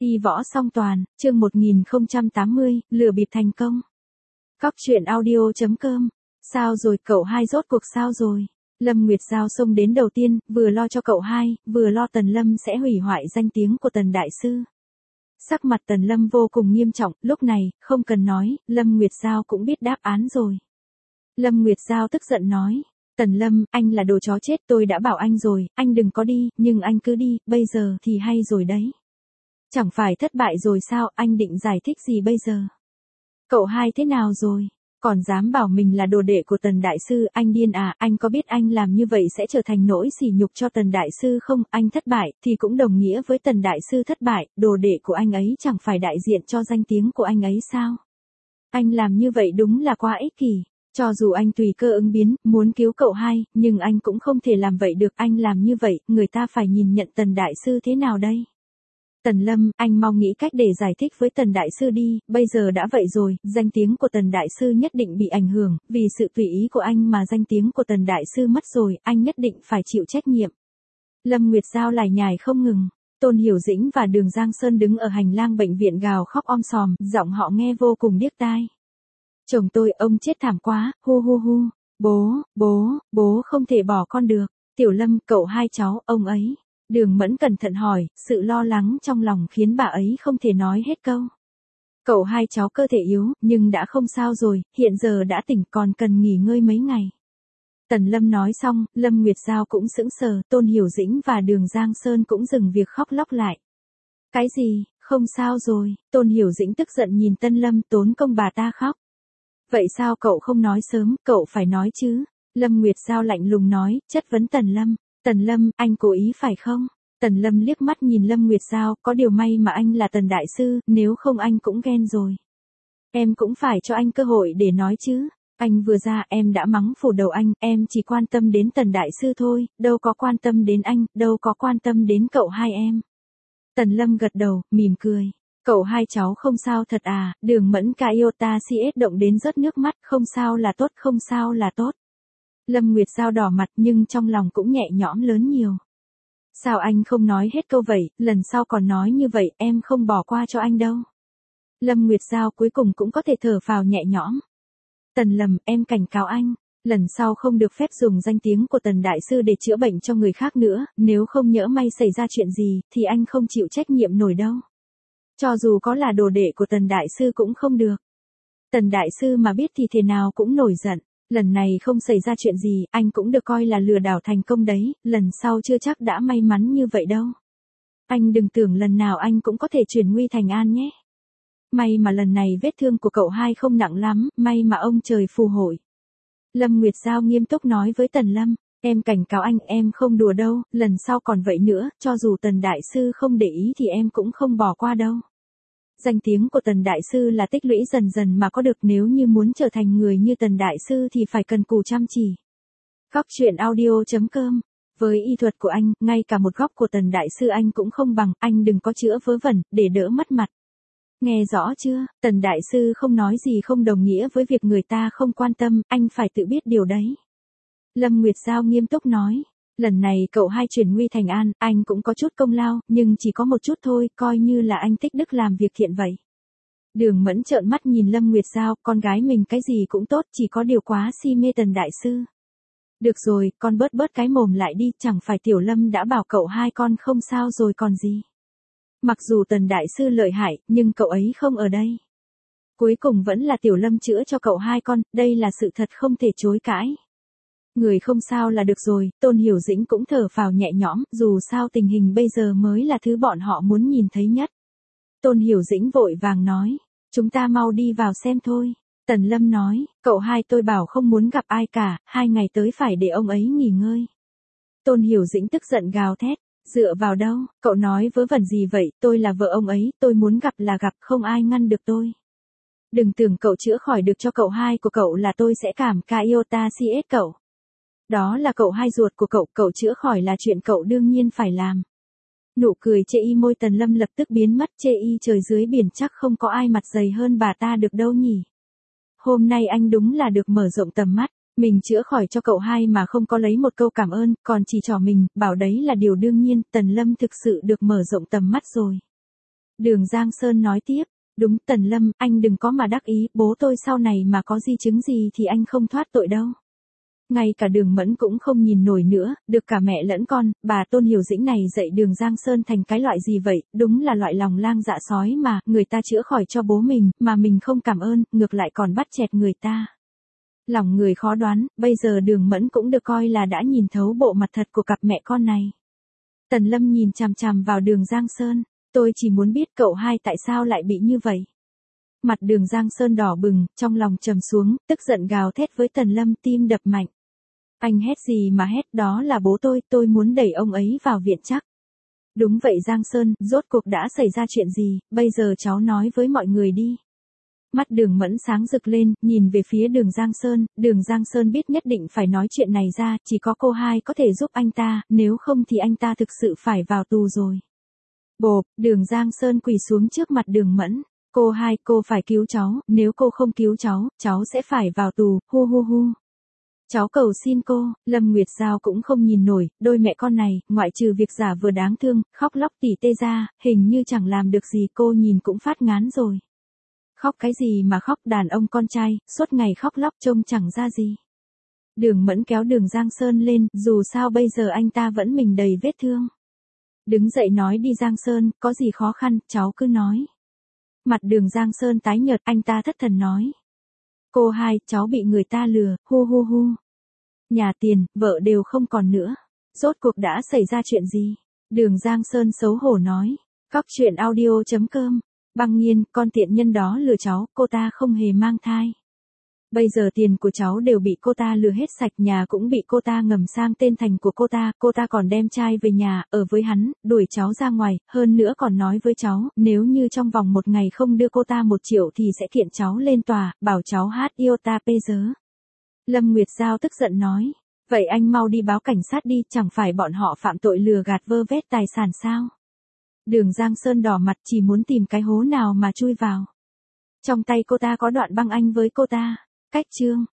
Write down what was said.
Y võ song toàn, chương 1080, lừa bịp thành công. Cóc truyện audio.com. Sao rồi cậu hai, rốt cuộc sao rồi? Lâm Nguyệt Giao xông đến đầu tiên, vừa lo cho cậu hai, vừa lo Tần Lâm sẽ hủy hoại danh tiếng của Tần Đại Sư. Sắc mặt Tần Lâm vô cùng nghiêm trọng, lúc này, không cần nói, Lâm Nguyệt Giao cũng biết đáp án rồi. Lâm Nguyệt Giao tức giận nói, Tần Lâm, anh là đồ chó chết, tôi đã bảo anh rồi, anh đừng có đi, nhưng anh cứ đi, bây giờ thì hay rồi đấy. Chẳng phải thất bại rồi sao, anh định giải thích gì bây giờ? Cậu hai thế nào rồi? Còn dám bảo mình là đồ đệ của Tần Đại Sư, anh điên à, anh có biết anh làm như vậy sẽ trở thành nỗi sỉ nhục cho Tần Đại Sư không? Anh thất bại, thì cũng đồng nghĩa với Tần Đại Sư thất bại, đồ đệ của anh ấy chẳng phải đại diện cho danh tiếng của anh ấy sao? Anh làm như vậy đúng là quá ích kỷ. Cho dù anh tùy cơ ứng biến, muốn cứu cậu hai, nhưng anh cũng không thể làm vậy được, anh làm như vậy, người ta phải nhìn nhận Tần Đại Sư thế nào đây? Tần Lâm, anh mau nghĩ cách để giải thích với Tần Đại Sư đi, bây giờ đã vậy rồi, danh tiếng của Tần Đại Sư nhất định bị ảnh hưởng, vì sự tùy ý của anh mà danh tiếng của Tần Đại Sư mất rồi, anh nhất định phải chịu trách nhiệm. Lâm Nguyệt Giao lải nhải không ngừng, Tôn Hiểu Dĩnh và Đường Giang Sơn đứng ở hành lang bệnh viện gào khóc om sòm, giọng họ nghe vô cùng điếc tai. Chồng tôi, ông chết thảm quá, hu hu hu, bố không thể bỏ con được, Tiểu Lâm, cậu hai cháu, ông ấy. Đường Mẫn cẩn thận hỏi, sự lo lắng trong lòng khiến bà ấy không thể nói hết câu. Cậu hai cháu cơ thể yếu, nhưng đã không sao rồi, hiện giờ đã tỉnh còn cần nghỉ ngơi mấy ngày. Tần Lâm nói xong, Lâm Nguyệt Giao cũng sững sờ, Tôn Hiểu Dĩnh và Đường Giang Sơn cũng dừng việc khóc lóc lại. Cái gì, không sao rồi, Tôn Hiểu Dĩnh tức giận nhìn Tân Lâm, tốn công bà ta khóc. Vậy sao cậu không nói sớm, cậu phải nói chứ? Lâm Nguyệt Giao lạnh lùng nói, chất vấn Tần Lâm. Tần Lâm, anh cố ý phải không? Tần Lâm liếc mắt nhìn Lâm Nguyệt Giao, có điều may mà anh là Tần Đại Sư, nếu không anh cũng ghen rồi. Em cũng phải cho anh cơ hội để nói chứ. Anh vừa ra em đã mắng phủ đầu anh, em chỉ quan tâm đến Tần Đại Sư thôi, đâu có quan tâm đến anh, đâu có quan tâm đến cậu hai em. Tần Lâm gật đầu, mỉm cười. Cậu hai cháu không sao thật à, Đường Mẫn Iota CS động đến rớt nước mắt, không sao là tốt, không sao là tốt. Lâm Nguyệt Giao đỏ mặt nhưng trong lòng cũng nhẹ nhõm lớn nhiều. Sao anh không nói hết câu vậy, lần sau còn nói như vậy, em không bỏ qua cho anh đâu. Lâm Nguyệt Giao cuối cùng cũng có thể thở phào nhẹ nhõm. Tần Lâm, em cảnh cáo anh, lần sau không được phép dùng danh tiếng của Tần Đại Sư để chữa bệnh cho người khác nữa, nếu không nhỡ may xảy ra chuyện gì, thì anh không chịu trách nhiệm nổi đâu. Cho dù có là đồ đệ của Tần Đại Sư cũng không được. Tần Đại Sư mà biết thì thế nào cũng nổi giận. Lần này không xảy ra chuyện gì, anh cũng được coi là lừa đảo thành công đấy, lần sau chưa chắc đã may mắn như vậy đâu. Anh đừng tưởng lần nào anh cũng có thể chuyển nguy thành an nhé. May mà lần này vết thương của cậu hai không nặng lắm, may mà ông trời phù hộ. Lâm Nguyệt Giao nghiêm túc nói với Tần Lâm, em cảnh cáo anh, em không đùa đâu, lần sau còn vậy nữa, cho dù Tần Đại Sư không để ý thì em cũng không bỏ qua đâu. Danh tiếng của Tần Đại Sư là tích lũy dần dần mà có được, nếu như muốn trở thành người như Tần Đại Sư thì phải cần cù chăm chỉ. Cóc truyện audio.com. Với y thuật của anh, ngay cả một góc của Tần Đại Sư anh cũng không bằng, anh đừng có chữa vớ vẩn, để đỡ mất mặt. Nghe rõ chưa, Tần Đại Sư không nói gì không đồng nghĩa với việc người ta không quan tâm, anh phải tự biết điều đấy. Lâm Nguyệt Giao nghiêm túc nói. Lần này cậu hai chuyển nguy thành an, anh cũng có chút công lao, nhưng chỉ có một chút thôi, coi như là anh tích đức làm việc thiện vậy. Đường Mẫn trợn mắt nhìn Lâm Nguyệt Giao, con gái mình cái gì cũng tốt, chỉ có điều quá si mê Tần Đại Sư. Được rồi, con bớt cái mồm lại đi, chẳng phải Tiểu Lâm đã bảo cậu hai con không sao rồi còn gì. Mặc dù Tần Đại Sư lợi hại, nhưng cậu ấy không ở đây. Cuối cùng vẫn là Tiểu Lâm chữa cho cậu hai con, đây là sự thật không thể chối cãi. Người không sao là được rồi, Tôn Hiểu Dĩnh cũng thở phào nhẹ nhõm, dù sao tình hình bây giờ mới là thứ bọn họ muốn nhìn thấy nhất. Tôn Hiểu Dĩnh vội vàng nói, chúng ta mau đi vào xem thôi. Tần Lâm nói, cậu hai tôi bảo không muốn gặp ai cả, 2 ngày tới phải để ông ấy nghỉ ngơi. Tôn Hiểu Dĩnh tức giận gào thét, dựa vào đâu, cậu nói vớ vẩn gì vậy, tôi là vợ ông ấy, tôi muốn gặp là gặp, không ai ngăn được tôi. Đừng tưởng cậu chữa khỏi được cho cậu hai của cậu là tôi sẽ cảm Iota CS cậu. Đó là cậu hai ruột của cậu chữa khỏi là chuyện cậu đương nhiên phải làm. Nụ cười chê y môi Tần Lâm lập tức biến mất, chê y trời dưới biển chắc không có ai mặt dày hơn bà ta được đâu nhỉ. Hôm nay anh đúng là được mở rộng tầm mắt, mình chữa khỏi cho cậu hai mà không có lấy một câu cảm ơn, còn chỉ trỏ mình, bảo đấy là điều đương nhiên, Tần Lâm thực sự được mở rộng tầm mắt rồi. Đường Giang Sơn nói tiếp, đúng Tần Lâm, anh đừng có mà đắc ý, bố tôi sau này mà có di chứng gì thì anh không thoát tội đâu. Ngay cả Đường Mẫn cũng không nhìn nổi nữa, được cả mẹ lẫn con, bà Tôn Hiểu Dĩnh này dạy Đường Giang Sơn thành cái loại gì vậy, đúng là loại lòng lang dạ sói mà, người ta chữa khỏi cho bố mình, mà mình không cảm ơn, ngược lại còn bắt chẹt người ta. Lòng người khó đoán, bây giờ Đường Mẫn cũng được coi là đã nhìn thấu bộ mặt thật của cặp mẹ con này. Tần Lâm nhìn chằm chằm vào Đường Giang Sơn, tôi chỉ muốn biết cậu hai tại sao lại bị như vậy. Mặt Đường Giang Sơn đỏ bừng, trong lòng trầm xuống, tức giận gào thét với Tần Lâm, tim đập mạnh. Anh hét gì mà hét, đó là bố tôi muốn đẩy ông ấy vào viện chắc. Đúng vậy Giang Sơn, rốt cuộc đã xảy ra chuyện gì, bây giờ cháu nói với mọi người đi. Mắt Đường Mẫn sáng rực lên, nhìn về phía Đường Giang Sơn biết nhất định phải nói chuyện này ra, chỉ có cô hai có thể giúp anh ta, nếu không thì anh ta thực sự phải vào tù rồi. Bộp, Đường Giang Sơn quỳ xuống trước mặt Đường Mẫn, cô hai, cô phải cứu cháu, nếu cô không cứu cháu sẽ phải vào tù, hu hu hu. Cháu cầu xin cô, Lâm Nguyệt Giao cũng không nhìn nổi, đôi mẹ con này, ngoại trừ việc giả vừa đáng thương, khóc lóc tỉ tê ra, hình như chẳng làm được gì, cô nhìn cũng phát ngán rồi. Khóc cái gì mà khóc, đàn ông con trai, suốt ngày khóc lóc trông chẳng ra gì. Đường Mẫn kéo Đường Giang Sơn lên, dù sao bây giờ anh ta vẫn mình đầy vết thương. Đứng dậy nói đi Giang Sơn, có gì khó khăn, cháu cứ nói. Mặt Đường Giang Sơn tái nhợt, anh ta thất thần nói. Cô hai, cháu bị người ta lừa, hu hu hu. Nhà tiền, vợ đều không còn nữa. Rốt cuộc đã xảy ra chuyện gì? Đường Giang Sơn xấu hổ nói. Cóc truyện audio.com. Băng Nhiên, con tiện nhân đó lừa cháu, cô ta không hề mang thai. Bây giờ tiền của cháu đều bị cô ta lừa hết sạch, nhà cũng bị cô ta ngầm sang tên thành của cô ta còn đem trai về nhà, ở với hắn, đuổi cháu ra ngoài, hơn nữa còn nói với cháu, nếu như trong vòng 1 ngày không đưa cô ta 1 triệu thì sẽ kiện cháu lên tòa, bảo cháu hát yêu ta pê dớ. Lâm Nguyệt Giao tức giận nói, vậy anh mau đi báo cảnh sát đi, chẳng phải bọn họ phạm tội lừa gạt vơ vét tài sản sao? Đường Giang Sơn đỏ mặt chỉ muốn tìm cái hố nào mà chui vào. Trong tay cô ta có đoạn băng anh với cô ta. Cách chương